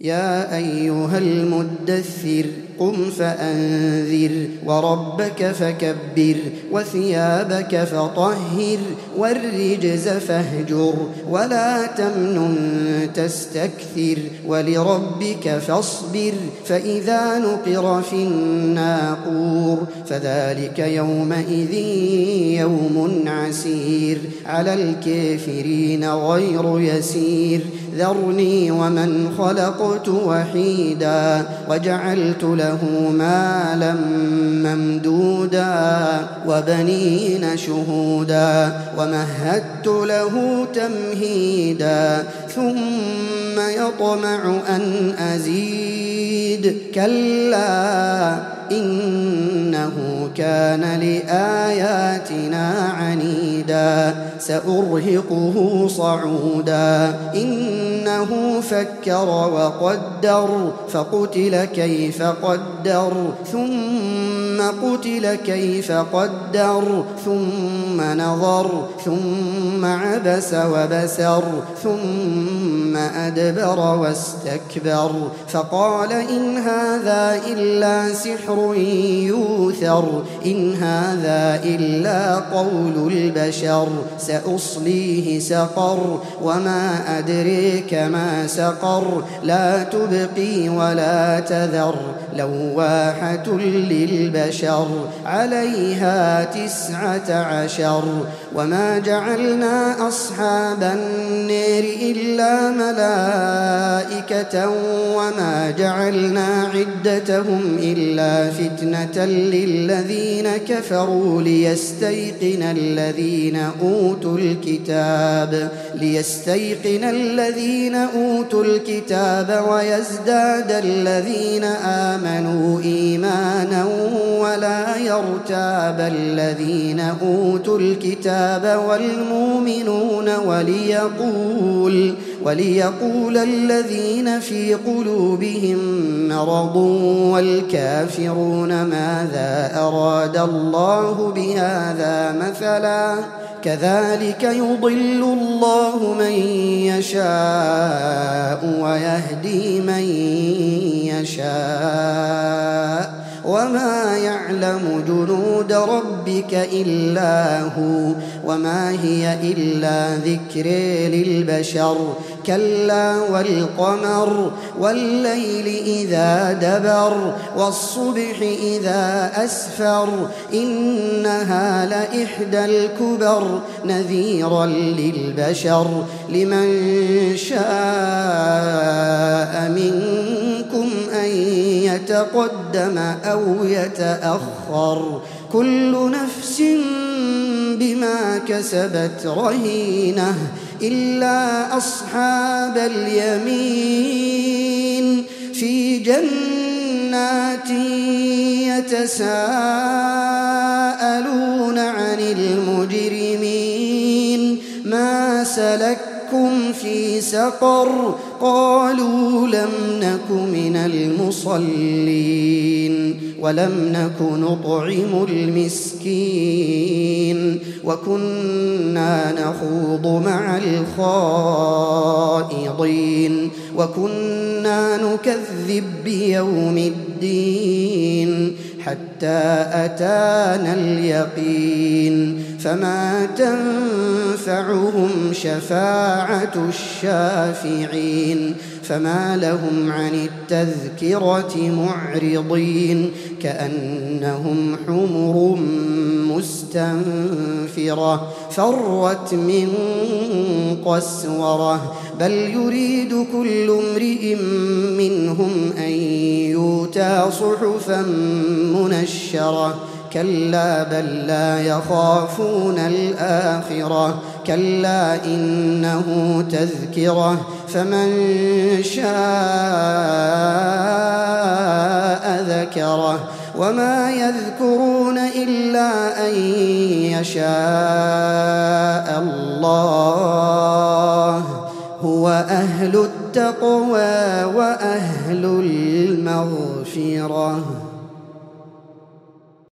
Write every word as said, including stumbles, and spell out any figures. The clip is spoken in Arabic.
يا أيها المدثر قم فأنذر وربك فكبر وثيابك فطهر والرجز فاهجر ولا تمنن تستكثر ولربك فاصبر فإذا نقر في الناقور فذلك يومئذ يوم عسير على الكافرين غير يسير ذرني ومن خلقت وحيدا وجعلت له مالا ممدودا وبنين شهودا ومهدت له تمهيدا ثم يطمع أن أزيد كلا إنه كان لآياتنا عنيدا سأرهقه صعودا إنه فكر وقدر فقتل كيف قدر ثم قتل كيف قدر ثم نظر ثم عبس وبسر ثم أدبر واستكبر فقال إن هذا إلا سحر يوثر إن هذا إلا قول البشر سأصليه سقر وما أدريك ما سقر لا تبقي ولا تذر لواحة للبشر عليها تسعة عشر وما جعلنا أصحاب النار إلا ملائكة وما جعلنا عدتهم إلا فتنة للذين كفروا ليستيقن الذين أوتوا الكتاب ليستيقن الذين أوتوا الكتاب ويزداد الذين آمنوا إيمانا ولا يرتاب الذين أوتوا الكتاب والمؤمنون وليقول وليقول الذين في قلوبهم مرض والكافرون ماذا أراد الله بهذا مثلا كذلك يضل الله من يشاء ويهدي من يشاء وما يعلم جنود ربك إلا هو وما هي إلا ذكر للبشر كلا والقمر والليل إذا دبر والصبح إذا أسفر إنها لإحدى الكبر نذيرا للبشر لمن شاء منكم أن يتقدم أو يتأخر كل نفس بما كسبت رهينة إلا أصحاب اليمين في جنات يتساءلون عن المجرمين ما سلككم في سقر قالوا لم نك من المصلين ولم نك نطعم المسكين وكنا نخوض مع الخائضين وكنا نكذب بيوم الدين حتى أتانا اليقين فما تنفعهم شفاعة الشافعين فما لهم عن التذكرة معرضين كأنهم حمر مستنفرة فرت من قسورة بل يريد كل امرئ منهم أن يؤتى صحفا منشرة كلا بل لا يخافون الآخرة كلا إنه تذكرة فمن شاء ذكره وما يذكرون إلا أن يشاء الله هو أهل التقوى وأهل المغفرة.